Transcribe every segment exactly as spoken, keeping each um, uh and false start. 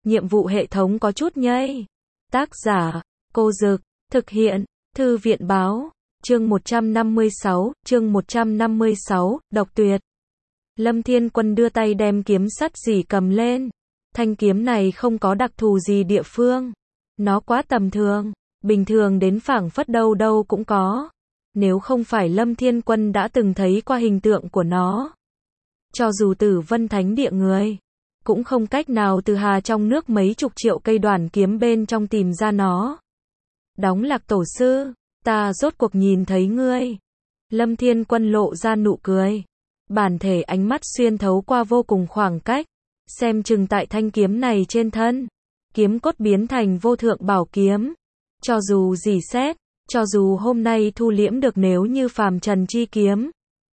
nhiệm vụ hệ thống có chút nhây. Tác giả, Cô Dực, thực hiện, Thư viện báo, chương một trăm năm mươi sáu, chương một trăm năm mươi sáu, độc tuyệt. Lâm Thiên Quân đưa tay đem kiếm sắt dỉ cầm lên. Thanh kiếm này không có đặc thù gì địa phương. Nó quá tầm thường, bình thường đến phảng phất đâu đâu cũng có. Nếu không phải Lâm Thiên Quân đã từng thấy qua hình tượng của nó, cho dù Tử Vân Thánh Địa người, cũng không cách nào từ hà trong nước mấy chục triệu cây đoản kiếm bên trong tìm ra nó. Đóng Lạc tổ sư, ta rốt cuộc nhìn thấy ngươi. Lâm Thiên Quân lộ ra nụ cười. Bản thể ánh mắt xuyên thấu qua vô cùng khoảng cách, xem chừng tại thanh kiếm này trên thân. Kiếm cốt biến thành vô thượng bảo kiếm. Cho dù gì xét, cho dù hôm nay thu liễm được nếu như phàm trần chi kiếm,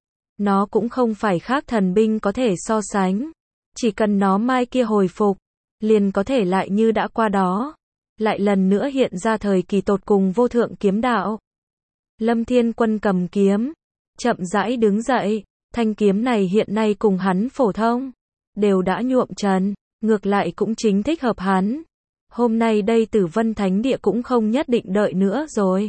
nó cũng không phải khác thần binh có thể so sánh. Chỉ cần nó mai kia hồi phục, liền có thể lại như đã qua đó, lại lần nữa hiện ra thời kỳ tột cùng vô thượng kiếm đạo. Lâm Thiên Quân cầm kiếm, chậm rãi đứng dậy. Thanh kiếm này hiện nay cùng hắn phổ thông, đều đã nhuộm trần, ngược lại cũng chính thích hợp hắn. Hôm nay đây Tử Vân Thánh Địa cũng không nhất định đợi nữa rồi.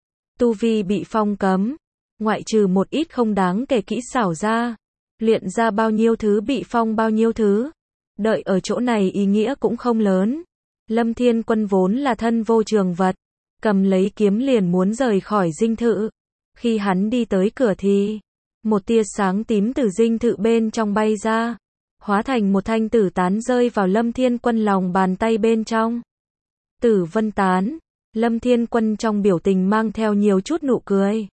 Tu vi bị phong cấm, ngoại trừ một ít không đáng kể kỹ xảo ra, luyện ra bao nhiêu thứ bị phong bao nhiêu thứ. Đợi ở chỗ này ý nghĩa cũng không lớn. Lâm Thiên Quân vốn là thân vô trường vật, cầm lấy kiếm liền muốn rời khỏi dinh thự. Khi hắn đi tới cửa thì một tia sáng tím từ dinh thự bên trong bay ra, hóa thành một thanh tử tán rơi vào Lâm Thiên Quân lòng bàn tay bên trong. Tử Vân tán, Lâm Thiên Quân trong biểu tình mang theo nhiều chút nụ cười.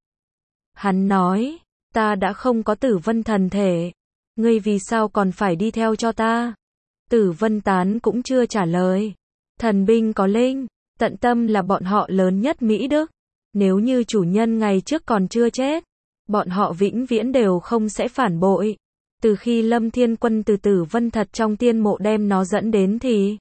Hắn nói, ta đã không có Tử Vân thần thể, ngươi vì sao còn phải đi theo cho ta? Tử Vân tán cũng chưa trả lời. Thần binh có linh, tận tâm là bọn họ lớn nhất Mỹ Đức. Nếu như chủ nhân ngày trước còn chưa chết, bọn họ vĩnh viễn đều không sẽ phản bội. Từ khi Lâm Thiên Quân từ Tử Vân thật trong tiên mộ đem nó dẫn đến thì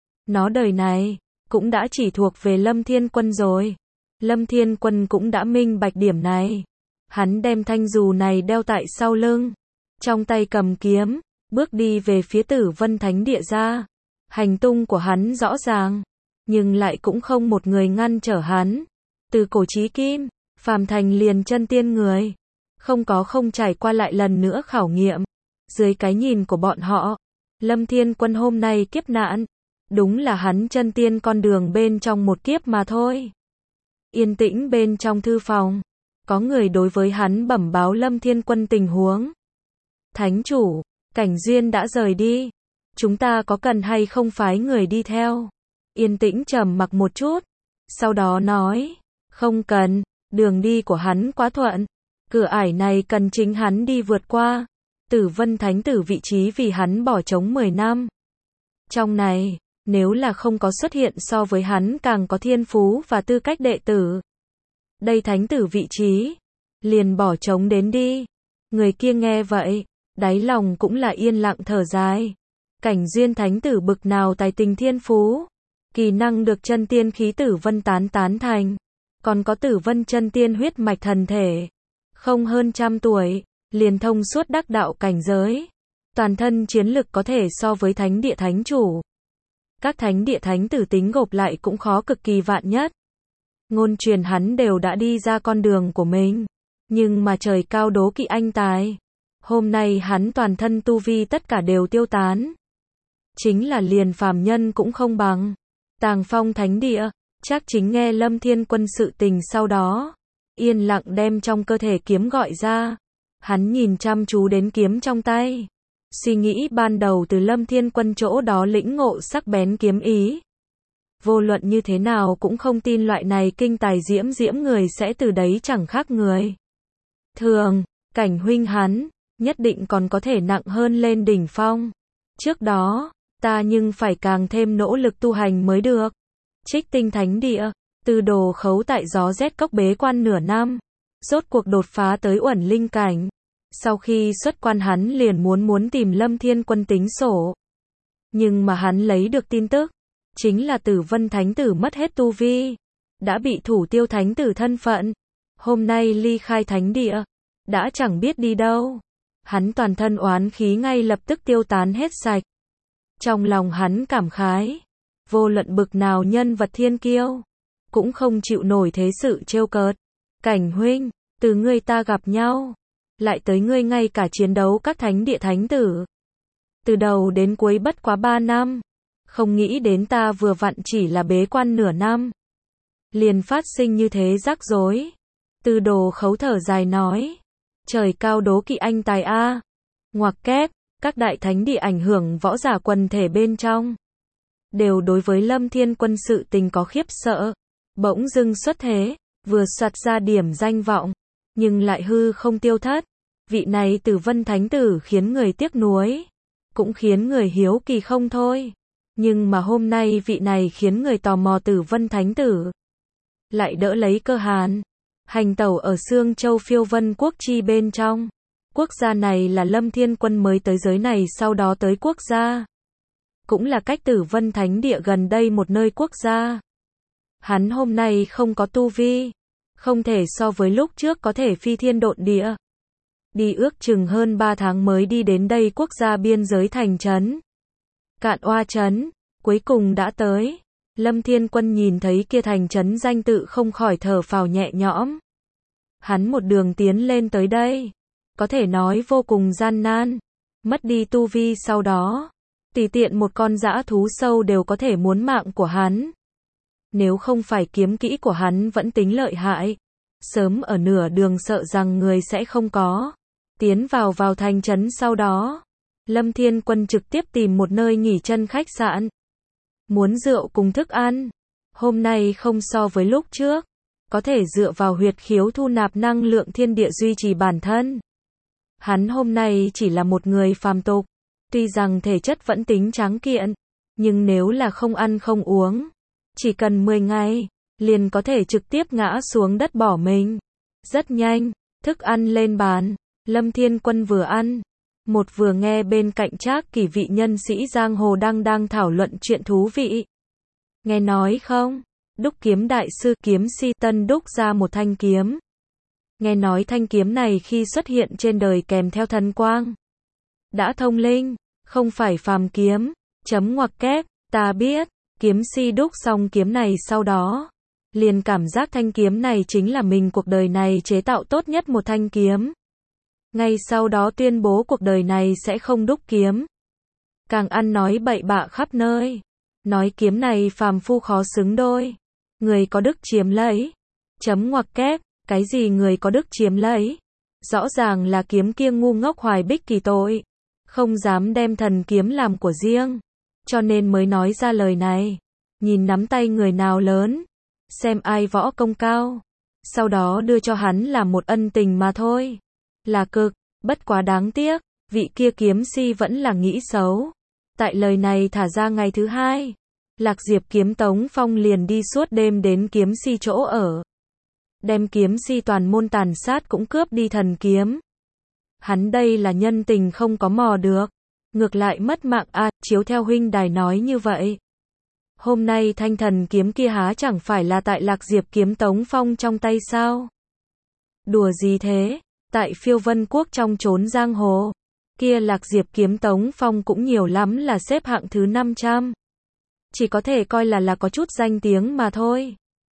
nó đời này cũng đã chỉ thuộc về Lâm Thiên Quân rồi. Lâm Thiên Quân cũng đã minh bạch điểm này. Hắn đem thanh dù này đeo tại sau lưng, trong tay cầm kiếm, bước đi về phía Tử Vân Thánh Địa ra. Hành tung của hắn rõ ràng, nhưng lại cũng không một người ngăn trở hắn. Từ cổ chí kim, phàm thành liền chân tiên người, không có không trải qua lại lần nữa khảo nghiệm. Dưới cái nhìn của bọn họ, Lâm Thiên Quân hôm nay kiếp nạn, đúng là hắn chân tiên con đường bên trong một kiếp mà thôi. Yên tĩnh bên trong thư phòng, có người đối với hắn bẩm báo Lâm Thiên Quân tình huống. Thánh chủ, Cảnh Duyên đã rời đi, chúng ta có cần hay không phái người đi theo? Yên tĩnh trầm mặc một chút, sau đó nói, không cần, đường đi của hắn quá thuận, cửa ải này cần chính hắn đi vượt qua. Tử Vân Thánh Tử vị trí vì hắn bỏ trống mười năm. Trong này, nếu là không có xuất hiện so với hắn càng có thiên phú và tư cách đệ tử, đây Thánh Tử vị trí, liền bỏ trống đến đi. Người kia nghe vậy, đáy lòng cũng là yên lặng thở dài. Cảnh Duyên Thánh Tử bực nào tài tình thiên phú, kỳ năng được chân tiên khí Tử Vân tán tán thành, còn có Tử Vân chân tiên huyết mạch thần thể, không hơn trăm tuổi, liền thông suốt đắc đạo cảnh giới, toàn thân chiến lực có thể so với Thánh Địa Thánh Chủ. Các Thánh Địa Thánh Tử tính gộp lại cũng khó cực kỳ vạn nhất. Ngôn truyền hắn đều đã đi ra con đường của mình, nhưng mà trời cao đố kỵ anh tài. Hôm nay hắn toàn thân tu vi tất cả đều tiêu tán. Chính là liền phàm nhân cũng không bằng. Tàng Phong Thánh Địa, chắc chính nghe Lâm Thiên Quân sự tình sau đó, yên lặng đem trong cơ thể kiếm gọi ra. Hắn nhìn chăm chú đến kiếm trong tay, suy nghĩ ban đầu từ Lâm Thiên Quân chỗ đó lĩnh ngộ sắc bén kiếm ý. Vô luận như thế nào cũng không tin loại này kinh tài diễm diễm người sẽ từ đấy chẳng khác người thường. Cảnh huynh hắn, nhất định còn có thể nặng hơn lên đỉnh phong. Trước đó, ta nhưng phải càng thêm nỗ lực tu hành mới được. Trích Tinh Thánh Địa, từ đồ khấu tại gió rét cốc bế quan nửa năm, rốt cuộc đột phá tới uẩn linh cảnh. Sau khi xuất quan hắn liền muốn muốn tìm Lâm Thiên Quân tính sổ. Nhưng mà hắn lấy được tin tức, chính là Tử Vân Thánh Tử mất hết tu vi, đã bị Thủ Tiêu Thánh Tử thân phận. Hôm nay ly khai Thánh Địa, đã chẳng biết đi đâu. Hắn toàn thân oán khí ngay lập tức tiêu tán hết sạch. Trong lòng hắn cảm khái, vô luận bực nào nhân vật thiên kiêu, cũng không chịu nổi thế sự trêu cợt. Cảnh huynh, từ ngươi ta gặp nhau, lại tới ngươi ngay cả chiến đấu các thánh địa thánh tử. Từ đầu đến cuối bất quá ba năm, không nghĩ đến ta vừa vặn chỉ là bế quan nửa năm. Liền phát sinh như thế rắc rối. Tư Đồ Khấu thở dài nói, trời cao đố kỵ anh tài a. Ngoặc kép, các đại thánh địa ảnh hưởng võ giả quần thể bên trong, đều đối với Lâm Thiên Quân sự tình có khiếp sợ. Bỗng dưng xuất thế, vừa soạt ra điểm danh vọng, nhưng lại hư không tiêu thất. Vị này Tử Vân Thánh Tử khiến người tiếc nuối, cũng khiến người hiếu kỳ không thôi. Nhưng mà hôm nay vị này khiến người tò mò Tử Vân Thánh Tử lại đỡ lấy cơ hàn, hành tẩu ở Xương Châu Phiêu Vân Quốc chi bên trong. Quốc gia này là Lâm Thiên Quân mới tới giới này sau đó tới quốc gia, cũng là cách Tử Vân Thánh Địa gần đây một nơi quốc gia. Hắn hôm nay không có tu vi, không thể so với lúc trước có thể phi thiên độn địa. Đi ước chừng hơn ba tháng mới đi đến đây quốc gia biên giới thành trấn Cạn Oa trấn, cuối cùng đã tới. Lâm Thiên Quân nhìn thấy kia thành trấn danh tự không khỏi thở phào nhẹ nhõm. Hắn một đường tiến lên tới đây, có thể nói vô cùng gian nan, mất đi tu vi sau đó, tùy tiện một con dã thú sâu đều có thể muốn mạng của hắn. Nếu không phải kiếm kỹ của hắn vẫn tính lợi hại, sớm ở nửa đường sợ rằng người sẽ không có. Tiến vào vào thành trấn sau đó, Lâm Thiên Quân trực tiếp tìm một nơi nghỉ chân khách sạn. Muốn rượu cùng thức ăn, hôm nay không so với lúc trước, có thể dựa vào huyệt khiếu thu nạp năng lượng thiên địa duy trì bản thân. Hắn hôm nay chỉ là một người phàm tục, tuy rằng thể chất vẫn tính tráng kiện, nhưng nếu là không ăn không uống, chỉ cần mười ngày, liền có thể trực tiếp ngã xuống đất bỏ mình. Rất nhanh, thức ăn lên bàn, Lâm Thiên Quân vừa ăn, một vừa nghe bên cạnh Trác Kỳ vị nhân sĩ giang hồ đang đang thảo luận chuyện thú vị. Nghe nói không, Đúc Kiếm đại sư kiếm si tân đúc ra một thanh kiếm. Nghe nói thanh kiếm này khi xuất hiện trên đời kèm theo thần quang, đã thông linh, không phải phàm kiếm. Chấm ngoặc kép, ta biết, kiếm si đúc xong kiếm này sau đó, liền cảm giác thanh kiếm này chính là mình cuộc đời này chế tạo tốt nhất một thanh kiếm. Ngay sau đó tuyên bố cuộc đời này sẽ không đúc kiếm. Càng ăn nói bậy bạ khắp nơi, nói kiếm này phàm phu khó xứng đôi, người có đức chiếm lấy. Chấm ngoặc kép, cái gì người có đức chiếm lấy? Rõ ràng là kiếm kia ngu ngốc hoài bích kỳ tội, không dám đem thần kiếm làm của riêng, cho nên mới nói ra lời này. Nhìn nắm tay người nào lớn, xem ai võ công cao, sau đó đưa cho hắn làm một ân tình mà thôi. Là cực, bất quá đáng tiếc, vị kia kiếm si vẫn là nghĩ xấu. Tại lời này thả ra ngày thứ hai, Lạc Diệp kiếm Tống Phong liền đi suốt đêm đến kiếm si chỗ ở, đem kiếm si toàn môn tàn sát cũng cướp đi thần kiếm. Hắn đây là nhân tình không có mò được, ngược lại mất mạng à, chiếu theo huynh đài nói như vậy. Hôm nay thanh thần kiếm kia há chẳng phải là tại Lạc Diệp kiếm Tống Phong trong tay sao? Đùa gì thế? Tại Phiêu Vân Quốc trong chốn giang hồ, kia Lạc Diệp kiếm Tống Phong cũng nhiều lắm là xếp hạng thứ năm trăm. Chỉ có thể coi là là có chút danh tiếng mà thôi.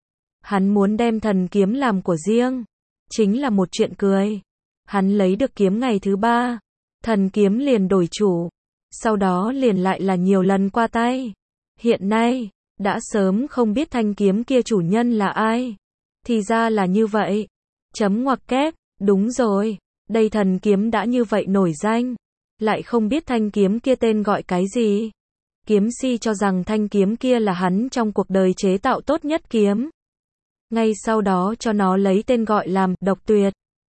Hắn muốn đem thần kiếm làm của riêng, chính là một chuyện cười. Hắn lấy được kiếm ngày thứ ba, thần kiếm liền đổi chủ, sau đó liền lại là nhiều lần qua tay. Hiện nay, đã sớm không biết thanh kiếm kia chủ nhân là ai. Thì ra là như vậy. Chấm ngoặc kép, đúng rồi, đây thần kiếm đã như vậy nổi danh, lại không biết thanh kiếm kia tên gọi cái gì. Kiếm si cho rằng thanh kiếm kia là hắn trong cuộc đời chế tạo tốt nhất kiếm. Ngay sau đó cho nó lấy tên gọi làm Độc Tuyệt.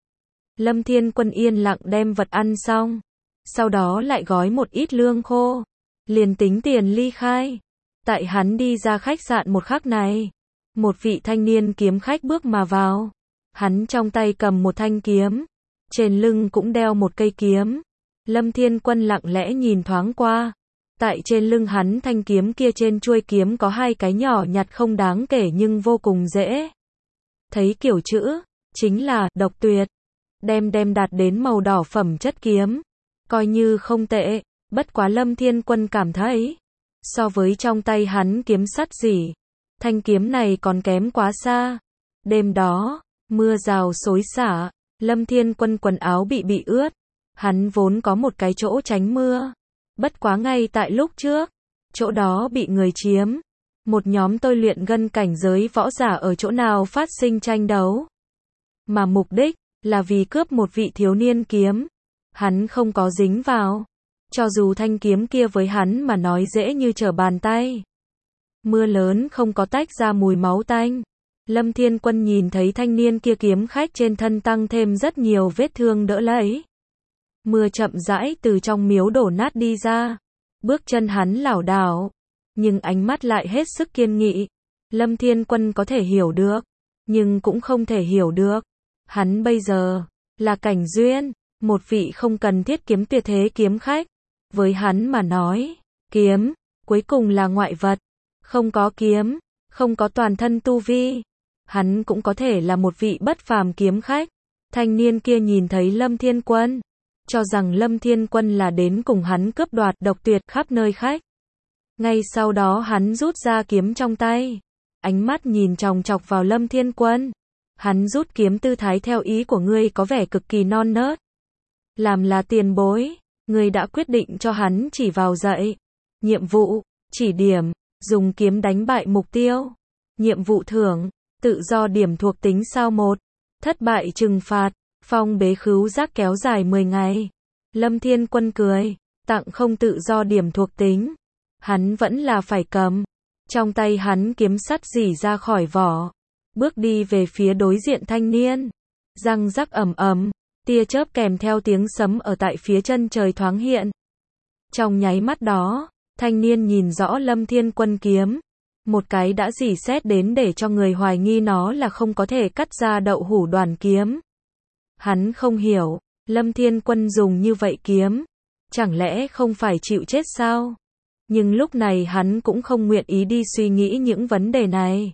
Lâm Thiên Quân yên lặng đem vật ăn xong, sau đó lại gói một ít lương khô, liền tính tiền ly khai. Tại hắn đi ra khách sạn một khắc này, một vị thanh niên kiếm khách bước mà vào. Hắn trong tay cầm một thanh kiếm, trên lưng cũng đeo một cây kiếm. Lâm Thiên Quân lặng lẽ nhìn thoáng qua, tại trên lưng hắn thanh kiếm kia trên chuôi kiếm có hai cái nhỏ nhặt không đáng kể nhưng vô cùng dễ thấy kiểu chữ, chính là Độc Tuyệt. Đem đem đạt đến màu đỏ phẩm chất kiếm, coi như không tệ. Bất quá Lâm Thiên Quân cảm thấy, so với trong tay hắn kiếm sắt gì, thanh kiếm này còn kém quá xa. Đêm đó, mưa rào xối xả, Lâm Thiên Quân quần áo bị bị ướt. Hắn vốn có một cái chỗ tránh mưa. Bất quá ngay tại lúc trước, chỗ đó bị người chiếm. Một nhóm tôi luyện gân cảnh giới võ giả ở chỗ nào phát sinh tranh đấu. Mà mục đích, là vì cướp một vị thiếu niên kiếm. Hắn không có dính vào. Cho dù thanh kiếm kia với hắn mà nói dễ như trở bàn tay. Mưa lớn không có tách ra mùi máu tanh. Lâm Thiên Quân nhìn thấy thanh niên kia kiếm khách trên thân tăng thêm rất nhiều vết thương đỡ lấy. Mưa chậm rãi từ trong miếu đổ nát đi ra. Bước chân hắn lảo đảo, nhưng ánh mắt lại hết sức kiên nghị. Lâm Thiên Quân có thể hiểu được, nhưng cũng không thể hiểu được. Hắn bây giờ là Cảnh Duyên, một vị không cần thiết kiếm tuyệt thế kiếm khách. Với hắn mà nói, kiếm cuối cùng là ngoại vật. Không có kiếm, không có toàn thân tu vi, hắn cũng có thể là một vị bất phàm kiếm khách. Thanh niên kia nhìn thấy Lâm Thiên Quân, cho rằng Lâm Thiên Quân là đến cùng hắn cướp đoạt độc tuyệt khắp nơi khách. Ngay sau đó hắn rút ra kiếm trong tay, ánh mắt nhìn chòng chọc vào Lâm Thiên Quân. Hắn rút kiếm tư thái theo ý của ngươi có vẻ cực kỳ non nớt. Làm là tiền bối, ngươi đã quyết định cho hắn chỉ vào dạy. Nhiệm vụ, chỉ điểm, dùng kiếm đánh bại mục tiêu. Nhiệm vụ thưởng, tự do điểm thuộc tính sao một. Thất bại trừng phạt, phong bế khứu giác kéo dài mười ngày. Lâm Thiên Quân cười, tặng không tự do điểm thuộc tính. Hắn vẫn là phải cầm. Trong tay hắn kiếm sắt rỉ ra khỏi vỏ. Bước đi về phía đối diện thanh niên. Răng rắc ầm ầm, tia chớp kèm theo tiếng sấm ở tại phía chân trời thoáng hiện. Trong nháy mắt đó, thanh niên nhìn rõ Lâm Thiên Quân kiếm. Một cái đã rỉ sét đến để cho người hoài nghi nó là không có thể cắt ra đậu hũ đoàn kiếm. Hắn không hiểu, Lâm Thiên Quân dùng như vậy kiếm, chẳng lẽ không phải chịu chết sao? Nhưng lúc này hắn cũng không nguyện ý đi suy nghĩ những vấn đề này.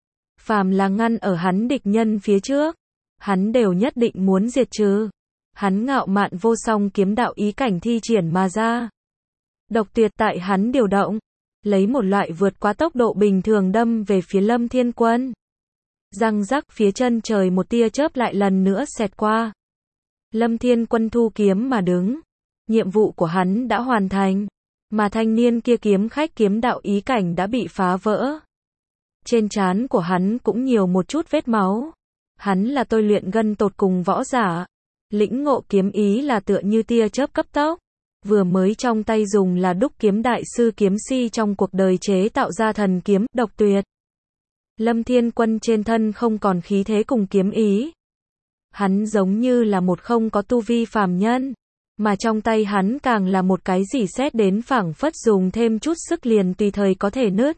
Phàm là ngăn ở hắn địch nhân phía trước, hắn đều nhất định muốn diệt trừ. Hắn ngạo mạn vô song kiếm đạo ý cảnh thi triển mà ra. Độc tuyệt tại hắn điều động, lấy một loại vượt quá tốc độ bình thường đâm về phía Lâm Thiên Quân. Răng rắc phía chân trời một tia chớp lại lần nữa xẹt qua. Lâm Thiên Quân thu kiếm mà đứng. Nhiệm vụ của hắn đã hoàn thành, mà thanh niên kia kiếm khách kiếm đạo ý cảnh đã bị phá vỡ. Trên trán của hắn cũng nhiều một chút vết máu. Hắn là tôi luyện gân tột cùng võ giả. Lĩnh ngộ kiếm ý là tựa như tia chớp cấp tốc. Vừa mới trong tay dùng là đúc kiếm đại sư kiếm si trong cuộc đời chế tạo ra thần kiếm độc tuyệt. Lâm Thiên Quân trên thân không còn khí thế cùng kiếm ý. Hắn giống như là một không có tu vi phàm nhân, mà trong tay hắn càng là một cái rỉ sét đến phảng phất dùng thêm chút sức liền tùy thời có thể nứt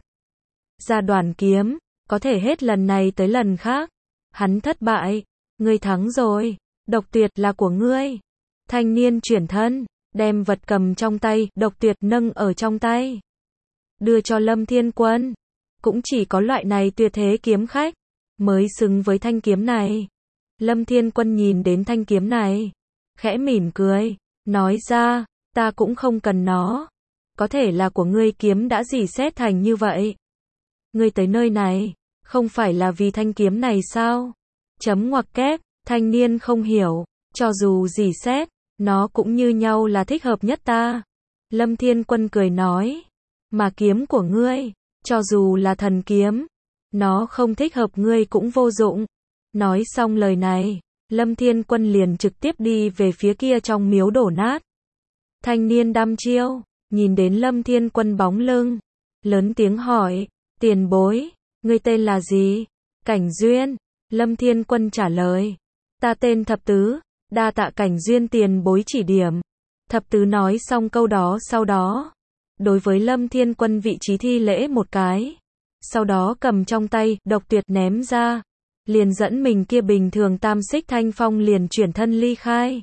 ra đoàn kiếm, có thể hết lần này tới lần khác. Hắn thất bại, ngươi thắng rồi, độc tuyệt là của ngươi. Thanh niên chuyển thân, đem vật cầm trong tay, độc tuyệt nâng ở trong tay, đưa cho Lâm Thiên Quân. Cũng chỉ có loại này tuyệt thế kiếm khách mới xứng với thanh kiếm này. Lâm Thiên Quân nhìn đến thanh kiếm này, khẽ mỉm cười, nói ra, ta cũng không cần nó. Có thể là của ngươi kiếm đã rỉ sét thành như vậy. Ngươi tới nơi này, không phải là vì thanh kiếm này sao? Chấm ngoặc kép, thanh niên không hiểu, cho dù rỉ sét, nó cũng như nhau là thích hợp nhất ta. Lâm Thiên Quân cười nói, mà kiếm của ngươi, cho dù là thần kiếm, nó không thích hợp ngươi cũng vô dụng. Nói xong lời này, Lâm Thiên Quân liền trực tiếp đi về phía kia trong miếu đổ nát. Thanh niên đăm chiêu, nhìn đến Lâm Thiên Quân bóng lưng, lớn tiếng hỏi, tiền bối, ngươi tên là gì? Cảnh Duyên. Lâm Thiên Quân trả lời, ta tên Thập Tứ, đa tạ Cảnh Duyên tiền bối chỉ điểm. Thập Tứ nói xong câu đó sau đó, đối với Lâm Thiên Quân vị trí thi lễ một cái, sau đó cầm trong tay, độc tuyệt ném ra, liền dẫn mình kia bình thường tam xích thanh phong liền chuyển thân ly khai.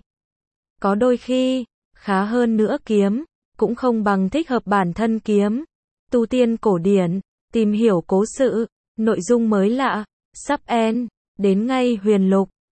Có đôi khi, khá hơn nữa kiếm, cũng không bằng thích hợp bản thân kiếm. Tu tiên cổ điển, tìm hiểu cố sự, nội dung mới lạ, sắp end, đến ngay huyền lục.